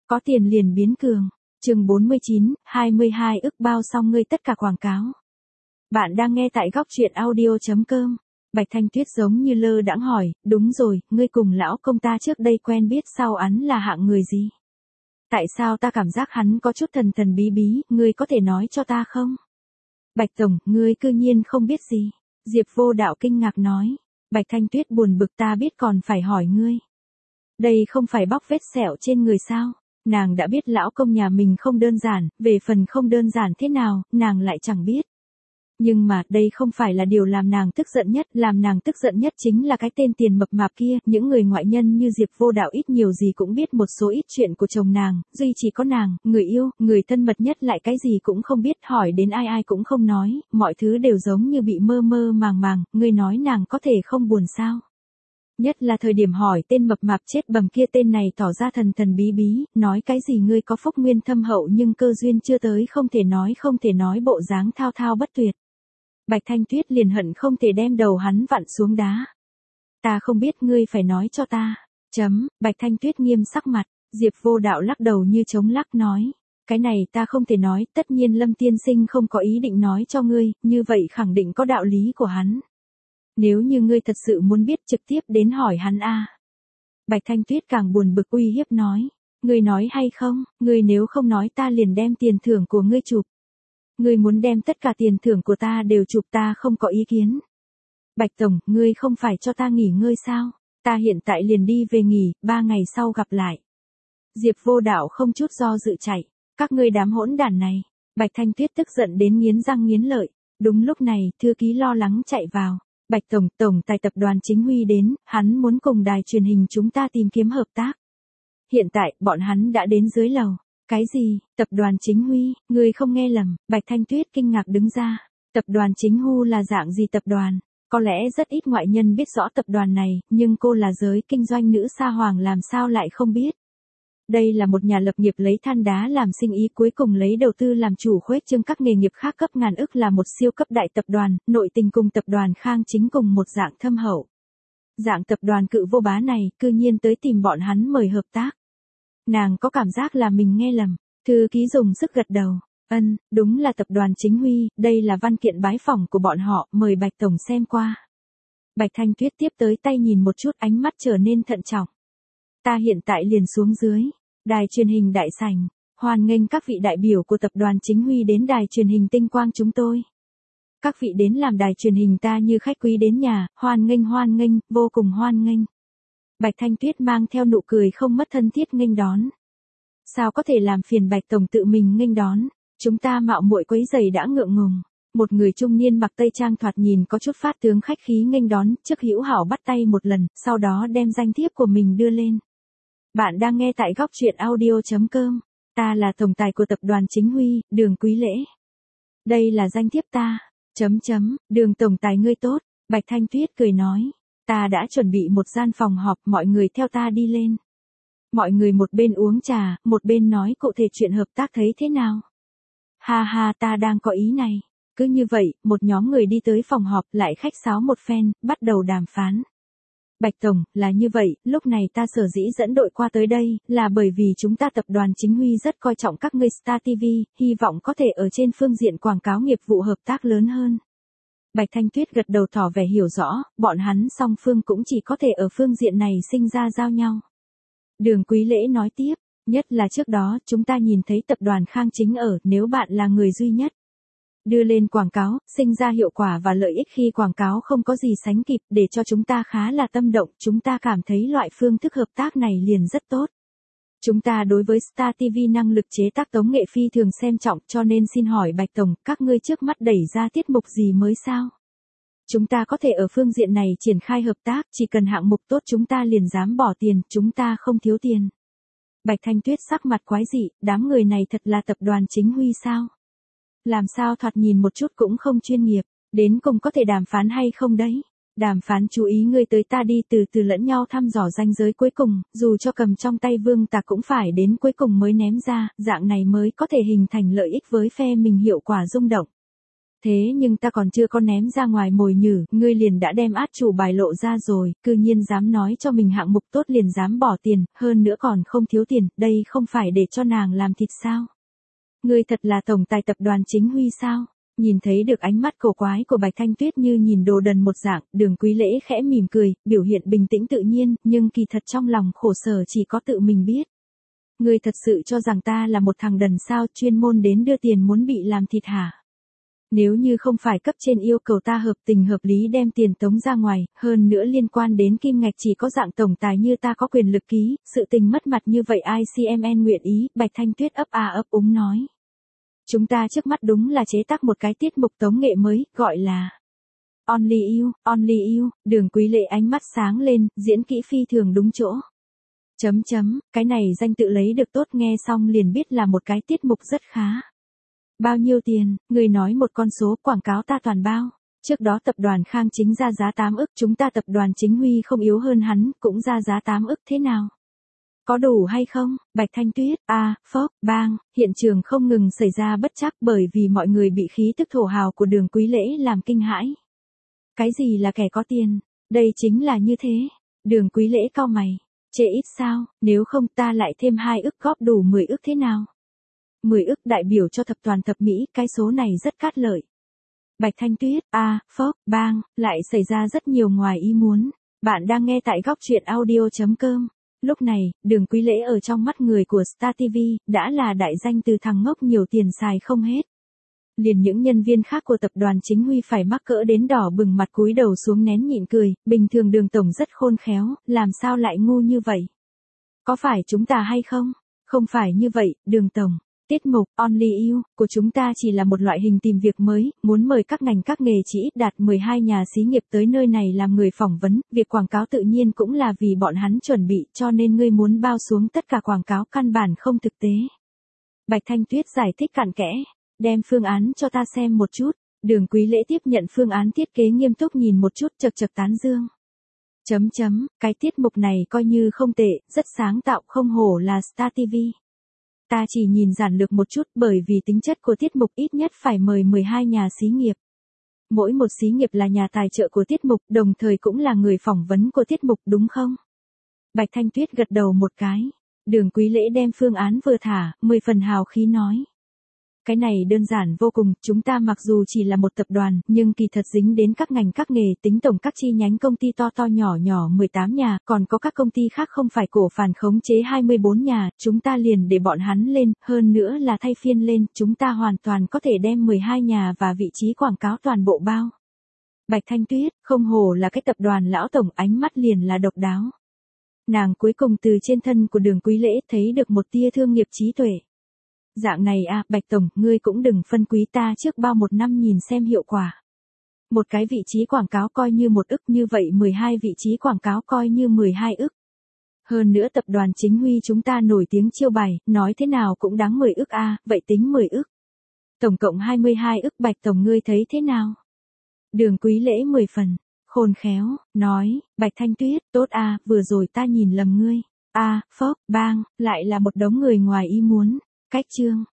Có tiền liền biến cường. Chương 49, 22 ức bao xong ngươi tất cả quảng cáo. Bạn đang nghe tại góc truyện audio.com. Bạch Thanh Tuyết giống như lơ đãng hỏi, đúng rồi, ngươi cùng lão công ta trước đây quen biết sau án là hạng người gì? Tại sao ta cảm giác hắn có chút thần thần bí bí, ngươi có thể nói cho ta không? Bạch Tổng, ngươi cư nhiên không biết gì. Diệp Vô Đạo kinh ngạc nói. Bạch Thanh Tuyết buồn bực, ta biết còn phải hỏi ngươi. Đây không phải bóc vết sẹo trên người sao? Nàng đã biết lão công nhà mình không đơn giản, về phần không đơn giản thế nào, nàng lại chẳng biết. Nhưng mà, đây không phải là điều làm nàng tức giận nhất chính là cái tên tiền mập mạp kia, những người ngoại nhân như Diệp Vô Đạo ít nhiều gì cũng biết một số ít chuyện của chồng nàng, duy chỉ có nàng, người yêu, người thân mật nhất lại cái gì cũng không biết, hỏi đến ai ai cũng không nói, mọi thứ đều giống như bị mơ mơ màng màng, ngươi nói nàng có thể không buồn sao? Nhất là thời điểm hỏi tên mập mạp chết bầm kia, tên này tỏ ra thần thần bí bí, nói cái gì ngươi có phúc nguyên thâm hậu nhưng cơ duyên chưa tới, không thể nói bộ dáng thao thao bất tuyệt. Bạch Thanh Tuyết liền hận không thể đem đầu hắn vặn xuống đá. Ta không biết, ngươi phải nói cho ta. Bạch Thanh Tuyết nghiêm sắc mặt, Diệp Vô Đạo lắc đầu như chống lắc nói. Cái này ta không thể nói, tất nhiên Lâm tiên sinh không có ý định nói cho ngươi, như vậy khẳng định có đạo lý của hắn. Nếu như ngươi thật sự muốn biết, trực tiếp đến hỏi hắn a. Bạch Thanh Tuyết càng buồn bực uy hiếp nói. Ngươi nói hay không, ngươi nếu không nói ta liền đem tiền thưởng của ngươi chụp. Ngươi muốn đem tất cả tiền thưởng của ta đều chụp, ta không có ý kiến. Bạch Tổng, ngươi không phải cho ta nghỉ ngơi sao? Ta hiện tại liền đi về nghỉ, 3 ngày sau gặp lại. Diệp Vô Đạo không chút do dự chạy. Các ngươi đám hỗn đản này. Bạch Thanh Tuyết tức giận đến nghiến răng nghiến lợi. Đúng lúc này, thư ký lo lắng chạy vào. Bạch Tổng, Tổng tài tập đoàn Chính Huy đến, hắn muốn cùng đài truyền hình chúng ta tìm kiếm hợp tác. Hiện tại, bọn hắn đã đến dưới lầu. Cái gì, tập đoàn Chính Huy, ngươi không nghe lầm, Bạch Thanh Tuyết kinh ngạc đứng ra. Tập đoàn Chính Huy là dạng gì tập đoàn? Có lẽ rất ít ngoại nhân biết rõ tập đoàn này, nhưng cô là giới kinh doanh nữ sa hoàng làm sao lại không biết. Đây là một nhà lập nghiệp lấy than đá làm sinh ý, cuối cùng lấy đầu tư làm chủ, khuếch trương các nghề nghiệp khác, cấp ngàn ức, là một siêu cấp đại tập đoàn, nội tình cùng tập đoàn Khang Chính cùng một dạng thâm hậu. Dạng tập đoàn cự vô bá này, cư nhiên tới tìm bọn hắn mời hợp tác. Nàng có cảm giác là mình nghe lầm, thư ký dùng sức gật đầu. Đúng là tập đoàn Chính Huy, đây là văn kiện bái phỏng của bọn họ, mời Bạch Tổng xem qua. Bạch Thanh Tuyết tiếp tới tay nhìn một chút, ánh mắt trở nên thận trọng. Ta hiện tại liền xuống dưới, đài truyền hình đại sảnh, hoan nghênh các vị đại biểu của tập đoàn Chính Huy đến đài truyền hình Tinh Quang chúng tôi. Các vị đến làm đài truyền hình ta như khách quý đến nhà, hoan nghênh, vô cùng hoan nghênh. Bạch Thanh Tuyết mang theo nụ cười không mất thân thiết nghênh đón. Sao có thể làm phiền Bạch Tổng tự mình nghênh đón, chúng ta mạo muội quấy rầy đã ngượng ngùng. Một người trung niên mặc tây trang thoạt nhìn có chút phát tướng khách khí nghênh đón, trước hữu hảo bắt tay một lần, sau đó đem danh thiếp của mình đưa lên. Bạn đang nghe tại góc truyện audio.com. Ta là tổng tài của tập đoàn Chính Huy, Đường Quý Lễ. Đây là danh thiếp ta. Đường tổng tài ngươi tốt. Bạch Thanh Tuyết cười nói. Ta đã chuẩn bị một gian phòng họp, mọi người theo ta đi lên. Mọi người một bên uống trà, một bên nói cụ thể chuyện hợp tác thấy thế nào. Ha ha, ta đang có ý này. Cứ như vậy, một nhóm người đi tới phòng họp, lại khách sáo một phen, bắt đầu đàm phán. Bạch Tổng, là như vậy, lúc này ta sở dĩ dẫn đội qua tới đây, là bởi vì chúng ta tập đoàn Chính Huy rất coi trọng các ngươi Star TV, hy vọng có thể ở trên phương diện quảng cáo nghiệp vụ hợp tác lớn hơn. Bạch Thanh Tuyết gật đầu tỏ vẻ hiểu rõ, bọn hắn song phương cũng chỉ có thể ở phương diện này sinh ra giao nhau. Đường Quý Lễ nói tiếp, nhất là trước đó, chúng ta nhìn thấy tập đoàn Khang Chính ở, nếu bạn là người duy nhất đưa lên quảng cáo, sinh ra hiệu quả và lợi ích khi quảng cáo không có gì sánh kịp, để cho chúng ta khá là tâm động, chúng ta cảm thấy loại phương thức hợp tác này liền rất tốt. Chúng ta đối với Star TV năng lực chế tác tống nghệ phi thường xem trọng, cho nên xin hỏi Bạch Tổng, các ngươi trước mắt đẩy ra tiết mục gì mới sao? Chúng ta có thể ở phương diện này triển khai hợp tác, chỉ cần hạng mục tốt chúng ta liền dám bỏ tiền, chúng ta không thiếu tiền. Bạch Thanh Tuyết sắc mặt quái dị, đám người này thật là tập đoàn Chính Huy sao? Làm sao thoạt nhìn một chút cũng không chuyên nghiệp, đến cùng có thể đàm phán hay không đấy? Đàm phán chú ý ngươi tới ta đi, từ từ lẫn nhau thăm dò ranh giới cuối cùng, dù cho cầm trong tay vương ta cũng phải đến cuối cùng mới ném ra, dạng này mới có thể hình thành lợi ích với phe mình, hiệu quả rung động. Thế nhưng ta còn chưa có ném ra ngoài mồi nhử, ngươi liền đã đem át chủ bài lộ ra rồi, cư nhiên dám nói cho mình hạng mục tốt liền dám bỏ tiền, hơn nữa còn không thiếu tiền, đây không phải để cho nàng làm thịt sao? Ngươi thật là tổng tài tập đoàn Chính Huy sao? Nhìn thấy được ánh mắt cổ quái của Bạch Thanh Tuyết như nhìn đồ đần một dạng, Đường Quý Lễ khẽ mỉm cười, biểu hiện bình tĩnh tự nhiên, nhưng kỳ thật trong lòng khổ sở chỉ có tự mình biết. Ngươi thật sự cho rằng ta là một thằng đần sao, chuyên môn đến đưa tiền muốn bị làm thịt hả? Nếu như không phải cấp trên yêu cầu ta hợp tình hợp lý đem tiền tống ra ngoài, hơn nữa liên quan đến kim ngạch chỉ có dạng tổng tài như ta có quyền lực ký, sự tình mất mặt như vậy ICMN nguyện ý, Bạch Thanh Tuyết ấp a ấp úng nói. Chúng ta trước mắt đúng là chế tác một cái tiết mục tống nghệ mới, gọi là Only You, Đường Quý Lễ ánh mắt sáng lên, diễn kỹ phi thường đúng chỗ. Cái này danh tự lấy được tốt, nghe xong liền biết là một cái tiết mục rất khá. Bao nhiêu tiền, người nói một con số, quảng cáo ta toàn bao. Trước đó tập đoàn Khang Chính ra giá 8 ức, chúng ta tập đoàn Chính Huy không yếu hơn hắn, cũng ra giá 8 ức thế nào? Có đủ hay không? Bạch Thanh Tuyết, phốc, bang, hiện trường không ngừng xảy ra bất trắc bởi vì mọi người bị khí tức thổ hào của Đường Quý Lễ làm kinh hãi. Cái gì là kẻ có tiền? Đây chính là như thế. Đường Quý Lễ cau mày. Chê ít sao, nếu không ta lại thêm 2 ức góp đủ 10 ức thế nào? 10 ức đại biểu cho tập đoàn thập mỹ, cái số này rất cát lợi. Bạch Thanh Tuyết, phốc, bang, lại xảy ra rất nhiều ngoài ý muốn. Bạn đang nghe tại góc truyện audio.com. Lúc này, Đường Quý Lễ ở trong mắt người của Star TV, đã là đại danh từ thằng ngốc nhiều tiền xài không hết. Liền những nhân viên khác của tập đoàn Chính Huy phải mắc cỡ đến đỏ bừng mặt cúi đầu xuống nén nhịn cười, bình thường Đường Tổng rất khôn khéo, làm sao lại ngu như vậy? Có phải chúng ta hay không? Không phải như vậy, Đường Tổng. Tiết mục Only You của chúng ta chỉ là một loại hình tìm việc mới, muốn mời các ngành các nghề chỉ ít đạt 12 nhà xí nghiệp tới nơi này làm người phỏng vấn, việc quảng cáo tự nhiên cũng là vì bọn hắn chuẩn bị, cho nên ngươi muốn bao xuống tất cả quảng cáo căn bản không thực tế. Bạch Thanh Tuyết giải thích cặn kẽ, đem phương án cho ta xem một chút. Đường Quý Lễ tiếp nhận phương án thiết kế nghiêm túc nhìn một chút, chật tán dương. Cái tiết mục này coi như không tệ, rất sáng tạo, không hổ là Star TV. Ta chỉ nhìn giản lược một chút bởi vì tính chất của tiết mục ít nhất phải mời 12 nhà xí nghiệp. Mỗi một xí nghiệp là nhà tài trợ của tiết mục, đồng thời cũng là người phỏng vấn của tiết mục đúng không? Bạch Thanh Tuyết gật đầu một cái. Đường Quý Lễ đem phương án vừa thả, 10 phần hào khí nói. Cái này đơn giản vô cùng, chúng ta mặc dù chỉ là một tập đoàn, nhưng kỳ thật dính đến các ngành các nghề, tính tổng các chi nhánh công ty to nhỏ 18 nhà, còn có các công ty khác không phải cổ phần khống chế 24 nhà, chúng ta liền để bọn hắn lên, hơn nữa là thay phiên lên, chúng ta hoàn toàn có thể đem 12 nhà và vị trí quảng cáo toàn bộ bao. Bạch Thanh Tuyết, không hổ là cái tập đoàn lão tổng, ánh mắt liền là độc đáo. Nàng cuối cùng từ trên thân của Đường Quý Lễ thấy được một tia thương nghiệp trí tuệ. Dạng này Bạch Tổng, ngươi cũng đừng phân quý ta trước bao một năm nhìn xem hiệu quả. Một cái vị trí quảng cáo coi như 1 ức, như vậy 12 vị trí quảng cáo coi như 12 ức. Hơn nữa tập đoàn Chính Huy chúng ta nổi tiếng chiêu bài, nói thế nào cũng đáng 10 ức vậy tính 10 ức. Tổng cộng 22 ức, Bạch Tổng ngươi thấy thế nào? Đường Quý Lễ 10 phần, khôn khéo, nói, Bạch Thanh Tuyết, tốt vừa rồi ta nhìn lầm ngươi. Phốc, bang, lại là một đống người ngoài ý muốn. Cách chương.